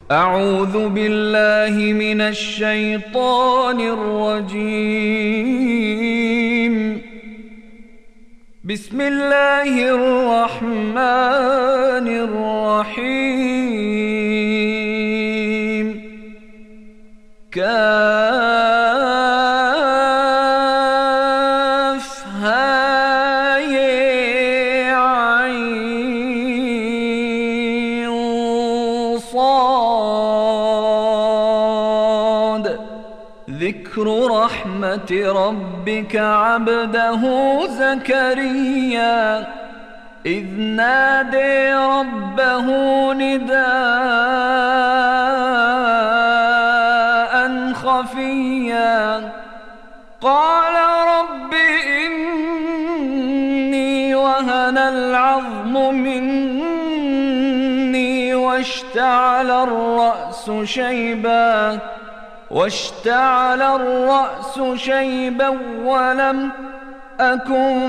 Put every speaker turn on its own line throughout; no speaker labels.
أعوذ بالله من الشيطان الرجيم. بسم الله الرحمن الرحيم. كافها يا عين صاد. ذكر رحمة ربك عبده زكريا إذ نادى ربه نداء خفيا قال رب إني وهن العظم مني واشتعل الرأس شيبا ولم أكن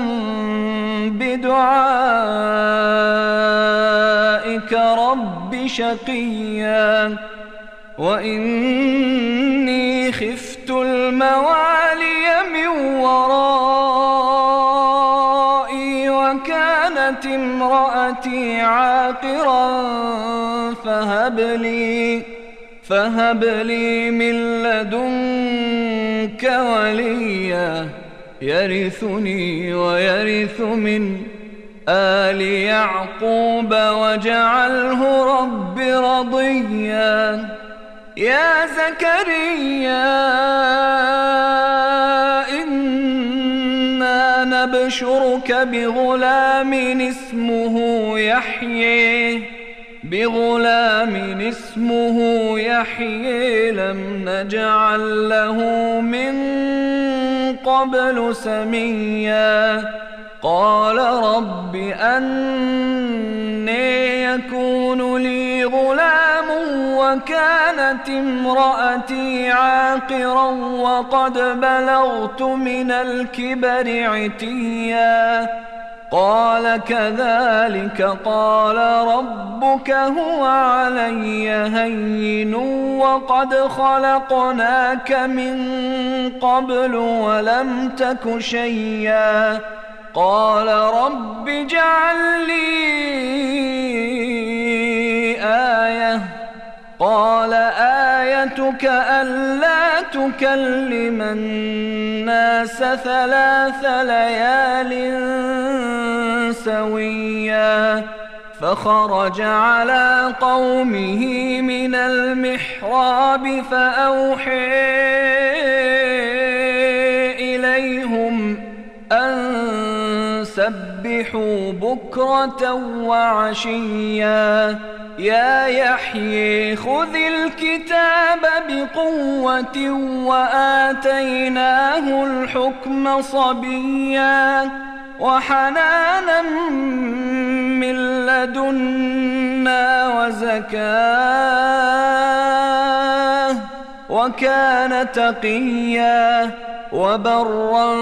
بدعائك رب شقيا وإني خفت الموالي من ورائي وكانت امرأتي عاقرا فهب لي من لدنك وليا يرثني ويرث من آل يعقوب واجعله رب رضيا. يا زكريا إنا نبشرك بغلام اسمه يحيى لم نجعل له من قبل سميا. قال رب أنى يكون لي غلام وكانت امرأتي عاقرا وقد بلغت من الكبر عتيا. قال كذلك قال ربك هو علي هين وقد خلقناك من قبل ولم تك شيئا. قال رب اجعل لي آية. قال آيتك ألا تكلم الناس 3 ليال سويا. فخرج على قومه من المحراب فأوحى إليهم أن سبحوا بكرة وعشيا. يا يحيى خذ الكتاب بقوة وآتيناه الحكم صبيا وحنانا من لدنا وزكاة وكان تقيا وبرا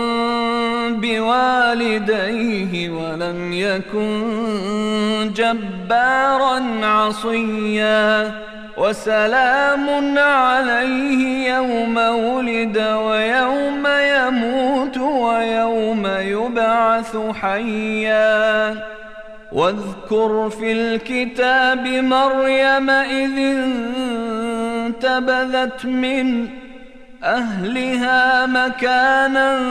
بوالديه ولم يكن جبارا عصيا. وسلام عليه يوم ولد ويوم يموت ويوم يبعث حيا. واذكر في الكتاب مريم إذ انتبذت من أهلها مكانا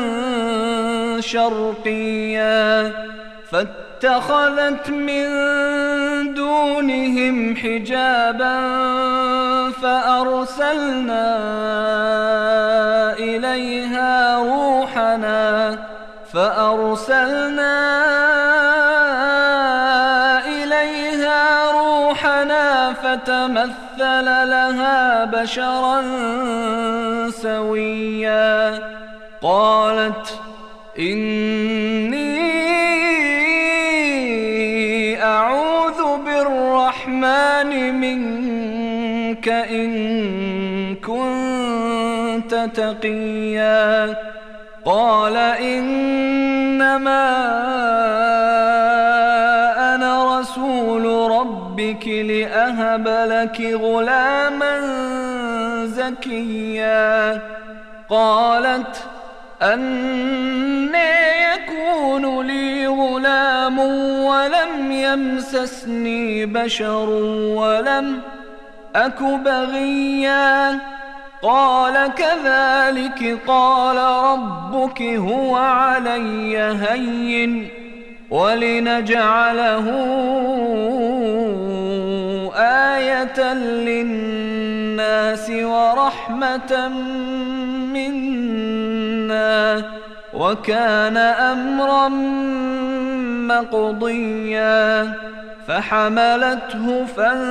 شرقيا فاتخذت من دونهم حجابا فأرسلنا إليها روحنا فتمثل لها بشرا سويا. قالت إني أعوذ بالرحمن منك إن كنت تقيا. قال إنما أنا رسول ربك لأهب وهب لك غلاما زكيا. قالت أنى يكون لي غلام ولم يمسسني بشر ولم أك بغيا. قال كذلك قال ربك هو علي هين ولنجعله آية للناس ورحمة منا وكان أمرا مقضيا. فحملته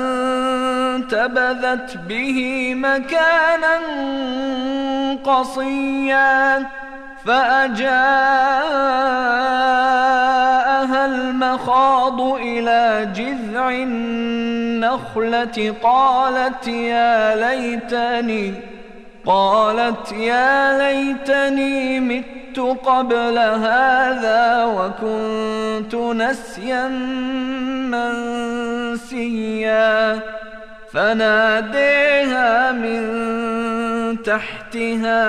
فانتبذت به مكانا قصيا. فأجاءها المخاض إلى جذع النخلة قالت يا ليتني مت قبل هذا وكنت نسيا منسيا. فناديها من تحتها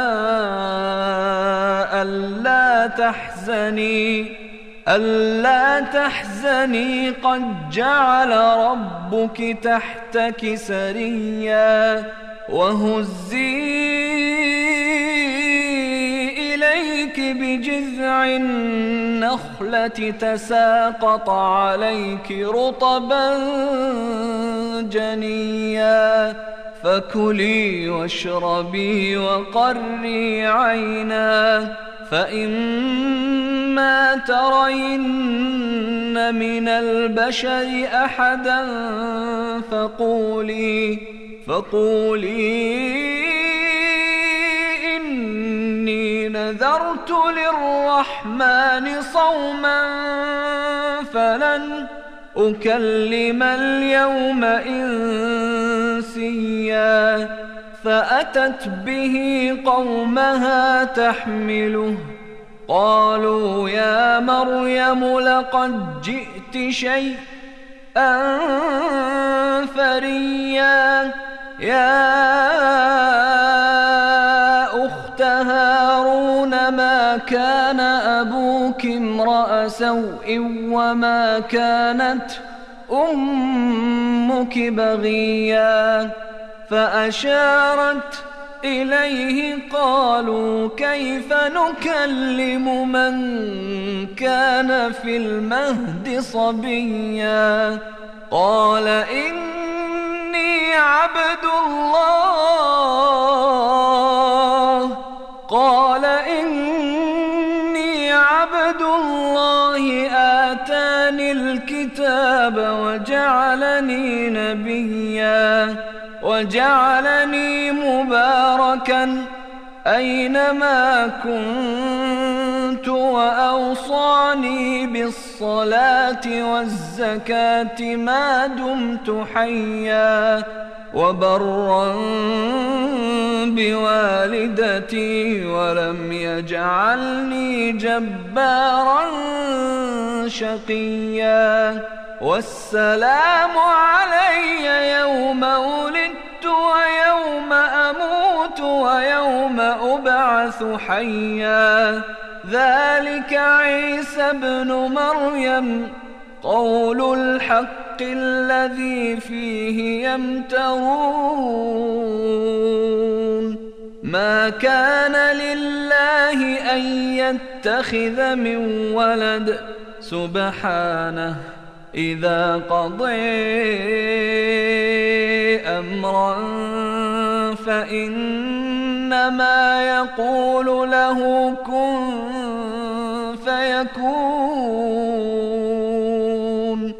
ألا تحزني قد جعل ربك تحتك سريا. وهزي إليك بجذع النخلة تساقط عليك رطبا جنيا. فكلي واشربي وقري عينا فإما ترين من البشر أحدا فقولي إني نذرت للرحمن صوما فلن أكلم اليوم إنسيا. فأتت به قومها تحمله قالوا يا مريم لقد جئت شيئا فريا. يا أخت هارون ما كان أبوك امرأ سوء وما كانت أمك بغيا. فأشارت إليه قالوا كيف نكلم من كان في المهد صبيا. قال إني عبد الله آتاني الكتاب وجعلني نبيا وجعلني مباركا أينما كنت وأوصاني بالصلاة والزكاة ما دمت حيا وبرا بوالدتي ولم يجعلني جبارا شقيا. والسلام علي يوم ولدت ويوم أموت ويوم أبعث حيا. ذلك عيسى ابن مريم قول الحق الذي فيه يمترون. ما كان لله أن يتخذ من ولد سبحانه إذا قضى أمرا فإنما يقول له كن فيكون.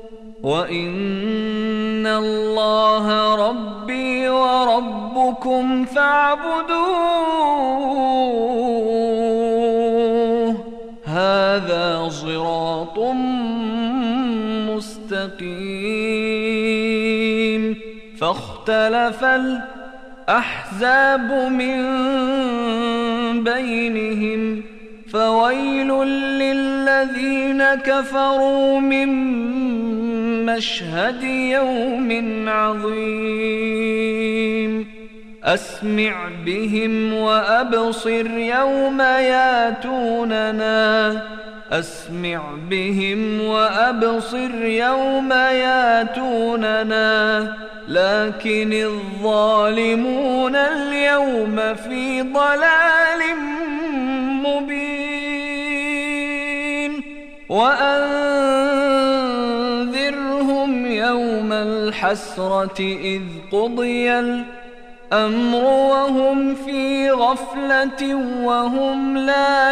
وإن الله ربي وربكم فاعبدوه هذا صراط مستقيم. فاختلف الأحزاب من بينهم فويل للذين كفروا من مشهد يوم عظيم أسمع بهم وأبصر يوم ياتوننا أسمع بهم وأبصر يوم ياتوننا لكن الظالمون اليوم في ضلال مبين وأنذرهم يوم الحسرة إذ قضي الأمر وهم في غفلة وهم لا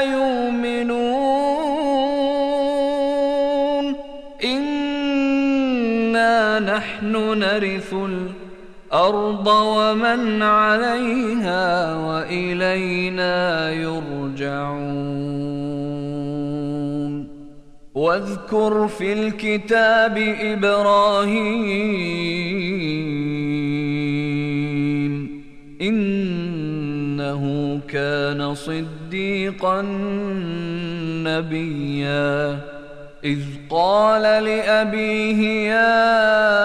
يؤمنون إنا نحن نرث الأرض ومن عليها وإلينا يرجعون واذكر في الكتاب إبراهيم إنه كان صديقا نبيا إذ قال لأبيه يا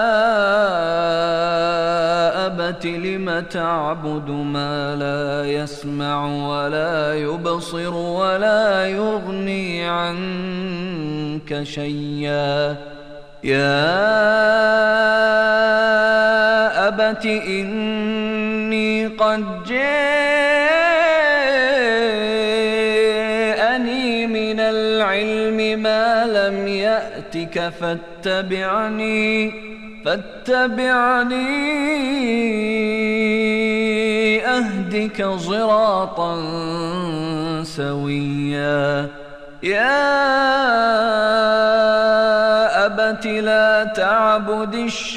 أبت لم تعبد ما لا يسمع ولا يبصر ولا يغني عنك شيئا يا أبت إني قد جاءني من العلم ما لم يأتك فاتبعني أهدك صراطا سويا يا أبت لا تعبد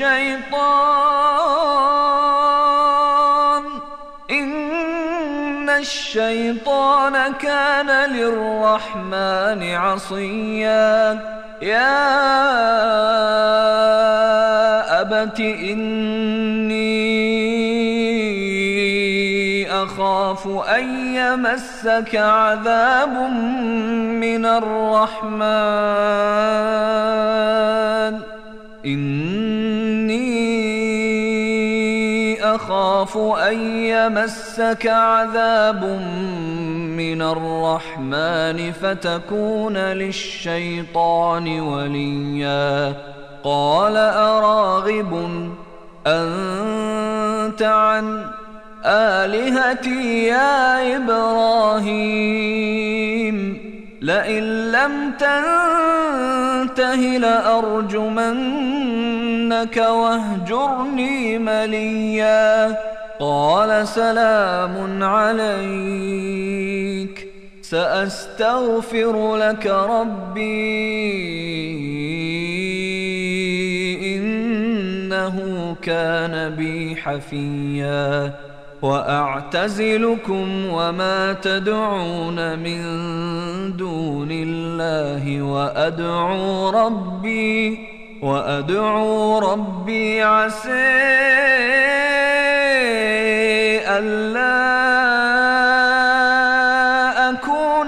الشيطان إن الشيطان كان للرحمن عصيا يا أبت إني أخاف أن يمسك عذاب من الرحمن إني أخاف أن يمسك عذاب من الرحمن فتكون للشيطان وليا قال أراغب أنت عن آلهتي يا إبراهيم لئن لم تنته لأرجمنك واهجرني مليا قال سلام عليك سأستغفر لك ربي إنه كان بي حفيا وأعتزلكم وما تدعون من دون الله وأدعو ربي عسى ألا أكون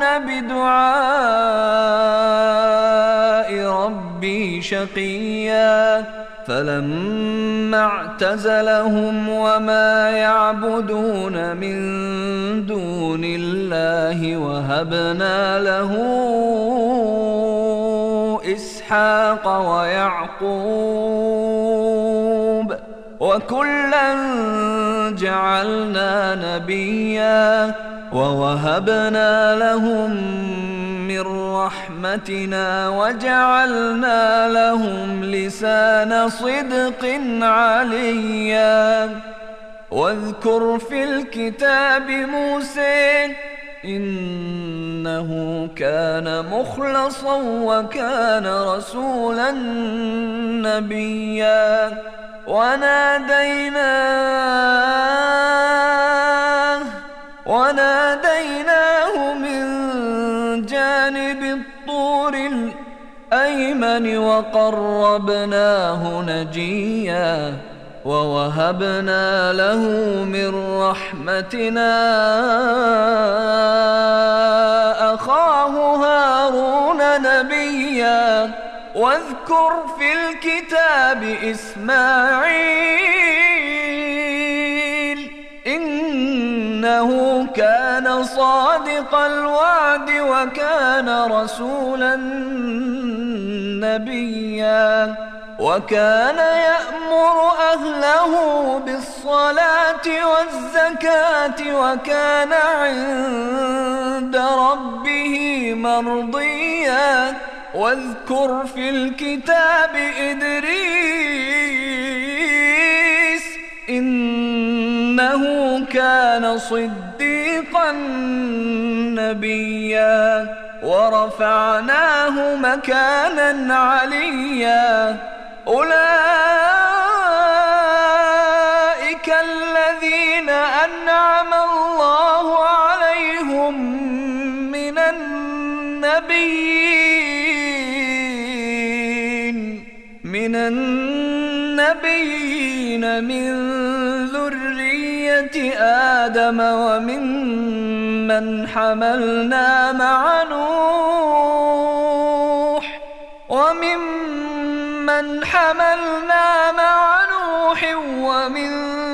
بدعاء ربي شقيا فلما اعتزلهم وما يعبدون من دون الله وهبنا له إسحاق ويعقوب وكلا جعلنا نبيا ووهبنا لهم من رحمتنا وجعلنا لهم لسان صدق عليا واذكر في الكتاب موسى إنه كان مخلصا وكان رسولا نبيا وناديناه من جانب الطور الأيمن وقربناه نجيا ووهبنا له من رحمتنا أخاه هارون نبيا واذكر واذكر في الكتاب إسماعيل إنه كان صادق الوعد وكان رسولا نبيا وكان يأمر أهله بالصلاة والزكاة وكان عند ربه مرضيا واذكر في الكتاب إدريس إنه كان صديقا نبيا ورفعناه مكانا عليا أولئك الذين أنعم الله عليهم من النبيين من ذرية آدم وممن حملنا مع نوح ومن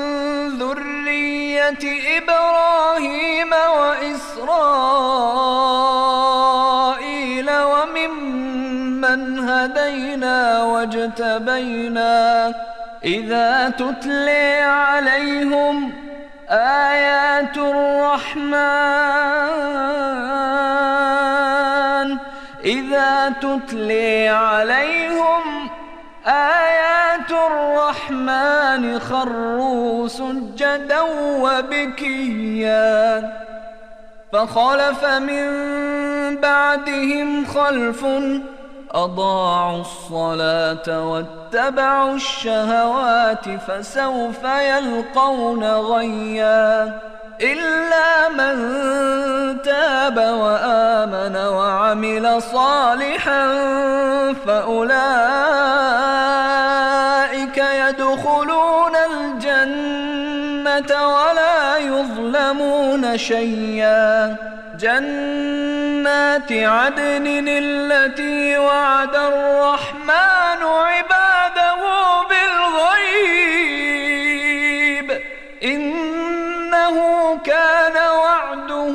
ذرية إبراهيم وإسرائيل وممن هدينا واجتبينا إذا تتلي عليهم آيات الرحمن خروا سجدا وبكيا فخلف من بعدهم خلف أضاعوا الصلاة واتبعوا الشهوات فسوف يلقون غيا إلا من تاب وآمن وعمل صالحا فأولئك يدخلون الجنة ولا يظلمون شيئا جنات عدن التي وعد الرحمن عباده بالغيب إنه كان وعده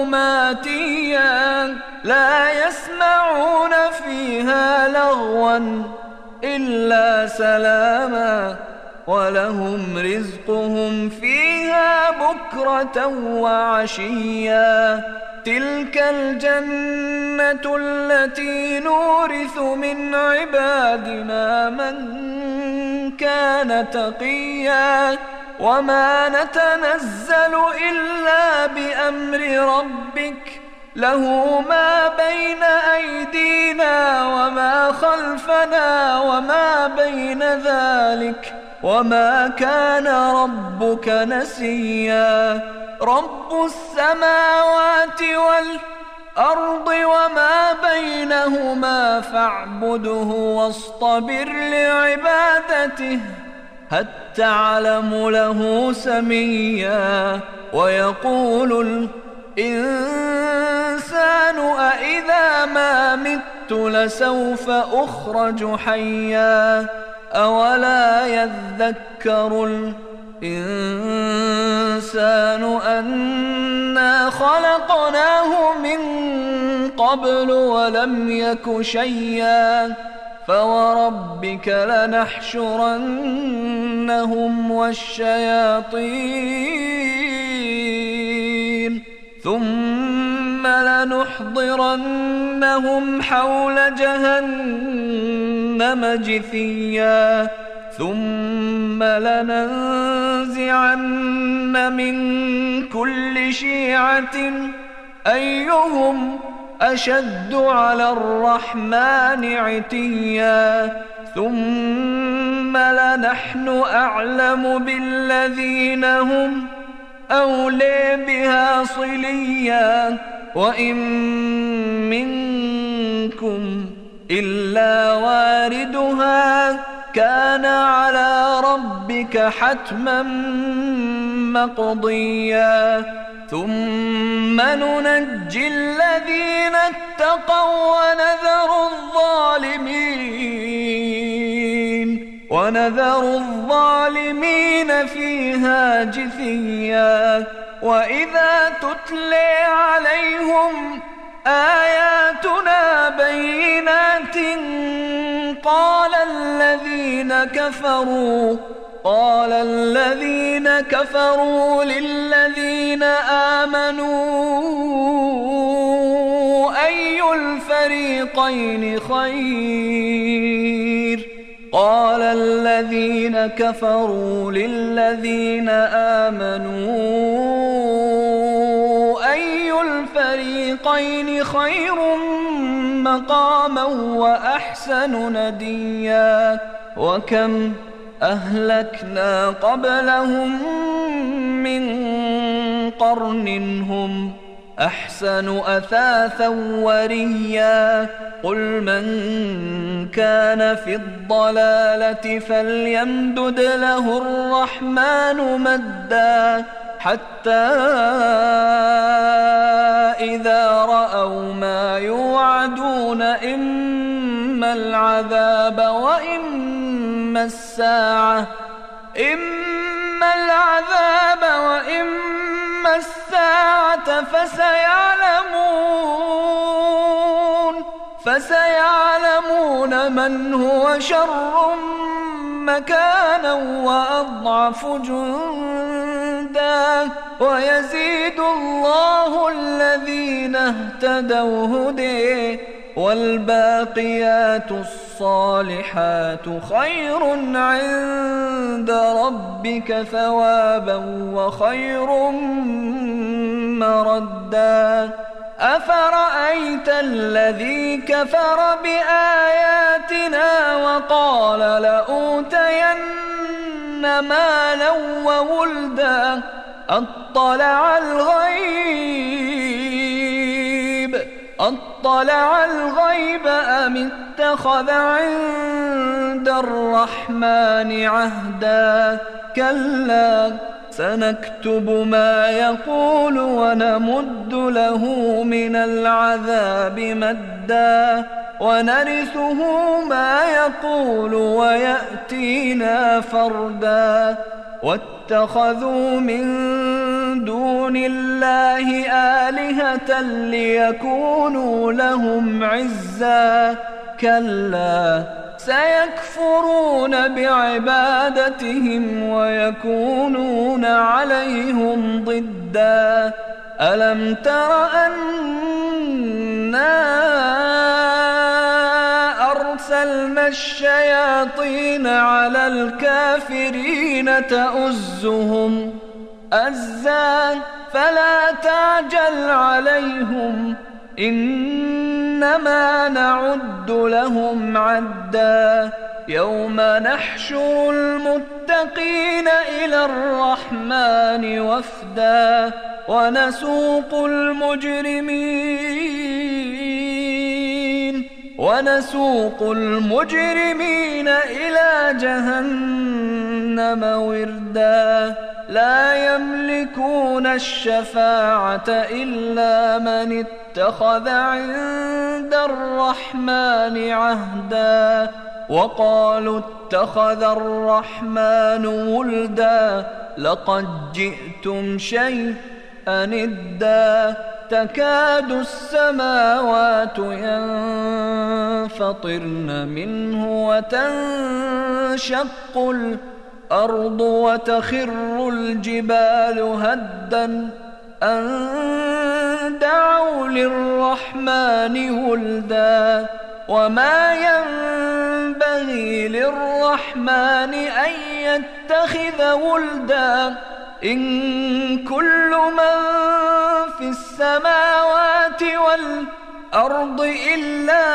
ماتيا لا يسمعون فيها لغوا إلا سلاما ولهم رزقهم فيها بكرة وعشيا تلك الجنة التي نورث من عبادنا من كان تقيا وما نتنزل إلا بأمر ربك له ما بين أيدينا وما خلفنا وما بين ذلك وما كان ربك نسيا رب السماوات والأرض وما بينهما فاعبده واصطبر لعبادته هل تعلم له سميا ويقول الإنسان أإذا ما مت لسوف أخرج حيا أولا يذكر الإنسان أنا خلقناه من قبل ولم يك شيئا فوربك لنحشرنهم والشياطين ثم لنحضرنهم حول جهنم جثيا ثم لننزعن من كل شيعة أيهم أشد على الرحمن عتيا ثم لنحن أعلم بالذين هم أولي بها صليا وإن منكم إلا واردها كان على ربك حتما مقضيا ثم ننجي الذين اتقوا ونذر الظالمين ونذر الظالمين فيها جثيا. وإذا تتلي عليهم آياتنا بينات قال الذين كفروا للذين آمنوا أي الفريقين خير. قال الذين كفروا للذين آمنوا أي الفريقين خير مقاما وأحسن نديا. وكم أهلكنا قبلهم من قرن هم أحسن أثاثا وريا. قل من كان في الضلالة فليمدد له الرحمن مدا حتى إذا رأوا ما يوعدون إما العذاب وإما الساعة فسيعلمون من هو شر مكانا وأضعف جندا. ويزيد الله الذين اهتدوا هدى والباقيات الصالحات خير عند ربك ثوابا وخير مردا. أفرأيت الذي كفر بآياتنا وقال لأوتين مالا وولدا أطلع الغيب أم اتخذ عند الرحمن عهدا. كلا سنكتب ما يقول ونمد له من العذاب مدا ونرثه ما يقول ويأتينا فردا. واتخذوا من دون الله آلهة ليكونوا لهم عزا. كلا سيكفرون بعبادتهم ويكونون عليهم ضدا. ألم تر أنا أرسلنا الشياطين على الكافرين تؤزهم أزا فلا تعجل عليهم إنما نعد لهم عدا. يوم نحشر المتقين إلى الرحمن وفدا ونسوق المجرمين إلى جهنم وردا. لا يملكون الشفاعة إلا من اتخذ عند الرحمن عهدا. وقالوا اتخذ الرحمن ولدا لقد جئتم شيئا إدا. تكاد السماوات ينفطرن منه وتنشق الأرض وتخر الجبال هدا أن دعوا للرحمن ولدا. وما ينبغي للرحمن أن يتخذ ولدا. إن كل من في السماوات والأرض إلا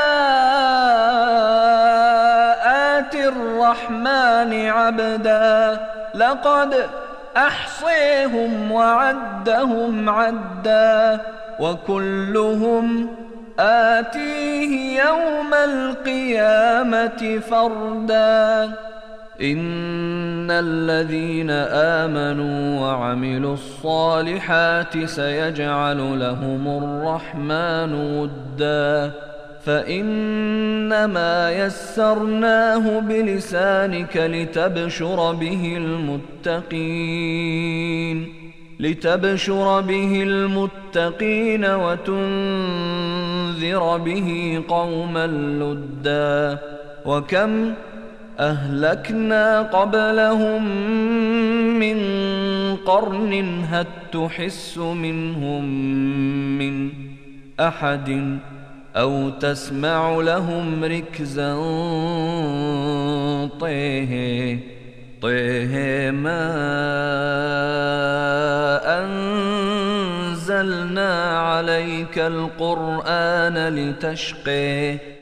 آتي الرحمن عبدا. لقد أحصيهم وعدهم عدا وكلهم آتيه يوم القيامة فردا. إن الذين آمنوا وعملوا الصالحات سيجعل لهم الرحمن ودا. فإنما يسرناه بلسانك لتبشر به المتقين وتنذر به قوما لدا. وكم أهلكنا قبلهم من قرن هل تحس منهم من أحد أو تسمع لهم ركزا. طه ما أنزلنا عليك القرآن لتشقى